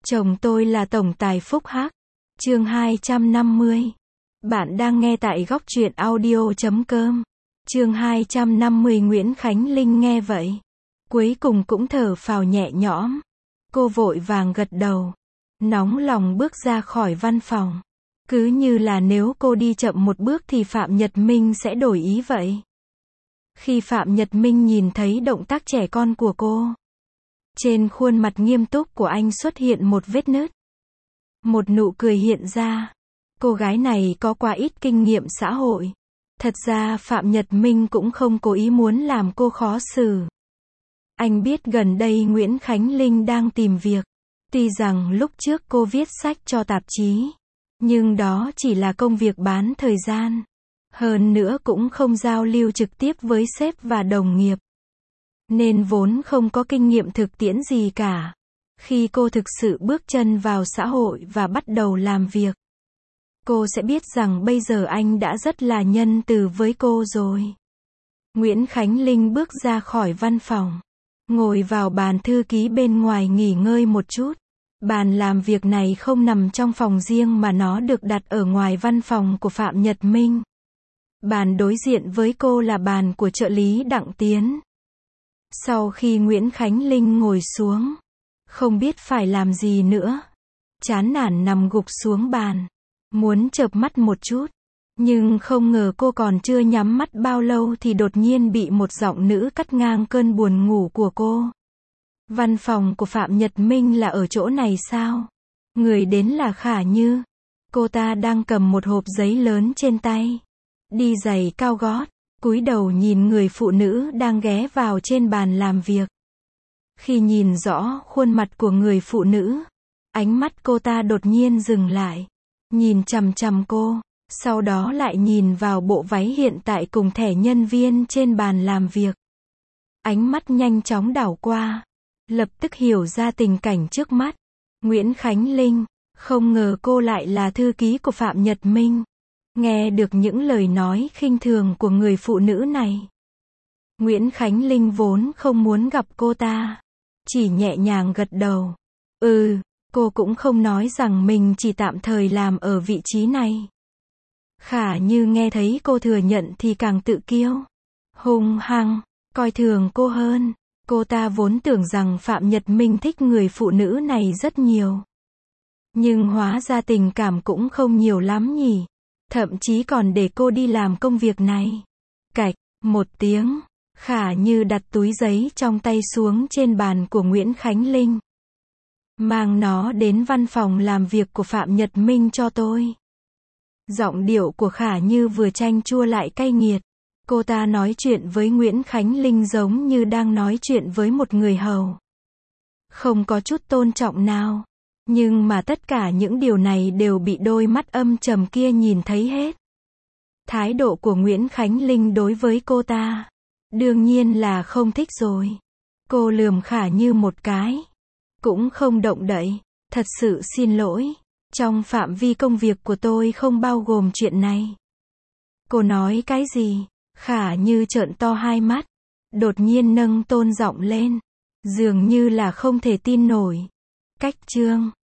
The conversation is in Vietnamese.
Chồng tôi là tổng tài Phúc Hắc. Chương 250. Bạn đang nghe tại góc truyện audio.com. Chương 250. Nguyễn Khánh Linh nghe vậy, cuối cùng cũng thở phào nhẹ nhõm. Cô vội vàng gật đầu, nóng lòng bước ra khỏi văn phòng. Cứ như là nếu cô đi chậm một bước thì Phạm Nhật Minh sẽ đổi ý vậy. Khi Phạm Nhật Minh nhìn thấy động tác trẻ con của cô, trên khuôn mặt nghiêm túc của anh xuất hiện một vết nứt. Một nụ cười hiện ra. Cô gái này có quá ít kinh nghiệm xã hội. Thật ra Phạm Nhật Minh cũng không cố ý muốn làm cô khó xử. Anh biết gần đây Nguyễn Khánh Linh đang tìm việc. Tuy rằng lúc trước cô viết sách cho tạp chí, nhưng đó chỉ là công việc bán thời gian. Hơn nữa cũng không giao lưu trực tiếp với sếp và đồng nghiệp, nên vốn không có kinh nghiệm thực tiễn gì cả. Khi cô thực sự bước chân vào xã hội và bắt đầu làm việc, cô sẽ biết rằng bây giờ anh đã rất là nhân từ với cô rồi. Nguyễn Khánh Linh bước ra khỏi văn phòng, ngồi vào bàn thư ký bên ngoài nghỉ ngơi một chút. Bàn làm việc này không nằm trong phòng riêng mà nó được đặt ở ngoài văn phòng của Phạm Nhật Minh. Bàn đối diện với cô là bàn của trợ lý Đặng Tiến. Sau khi Nguyễn Khánh Linh ngồi xuống, không biết phải làm gì nữa, chán nản nằm gục xuống bàn, muốn chợp mắt một chút, nhưng không ngờ cô còn chưa nhắm mắt bao lâu thì đột nhiên bị một giọng nữ cắt ngang cơn buồn ngủ của cô. Văn phòng của Phạm Nhật Minh là ở chỗ này sao? Người đến là Khả Như. Cô ta đang cầm một hộp giấy lớn trên tay, đi giày cao gót, cúi đầu nhìn người phụ nữ đang ghé vào trên bàn làm việc. Khi nhìn rõ khuôn mặt của người phụ nữ, ánh mắt cô ta đột nhiên dừng lại, nhìn chằm chằm cô, sau đó lại nhìn vào bộ váy hiện tại cùng thẻ nhân viên trên bàn làm việc. Ánh mắt nhanh chóng đảo qua, lập tức hiểu ra tình cảnh trước mắt. Nguyễn Khánh Linh, không ngờ cô lại là thư ký của Phạm Nhật Minh. Nghe được những lời nói khinh thường của người phụ nữ này, Nguyễn Khánh Linh vốn không muốn gặp cô ta, chỉ nhẹ nhàng gật đầu. Cô cũng không nói rằng mình chỉ tạm thời làm ở vị trí này. Khả Như nghe thấy cô thừa nhận thì càng tự kiêu, hung hăng, coi thường cô hơn. Cô ta vốn tưởng rằng Phạm Nhật Minh thích người phụ nữ này rất nhiều, nhưng hóa ra tình cảm cũng không nhiều lắm nhỉ. Thậm chí còn để cô đi làm công việc này. Cạch, một tiếng, Khả Như đặt túi giấy trong tay xuống trên bàn của Nguyễn Khánh Linh. Mang nó đến văn phòng làm việc của Phạm Nhật Minh cho tôi. Giọng điệu của Khả Như vừa chanh chua lại cay nghiệt. Cô ta nói chuyện với Nguyễn Khánh Linh giống như đang nói chuyện với một người hầu, không có chút tôn trọng nào. Nhưng mà tất cả những điều này đều bị đôi mắt âm trầm kia nhìn thấy hết. Thái độ của Nguyễn Khánh Linh đối với cô ta, đương nhiên là không thích rồi. Cô lườm Khả Như một cái, cũng không động đậy. Thật sự xin lỗi, trong phạm vi công việc của tôi không bao gồm chuyện này. Cô nói cái gì? Khả Như trợn to hai mắt, đột nhiên nâng tone giọng lên, dường như là không thể tin nổi. Cách chương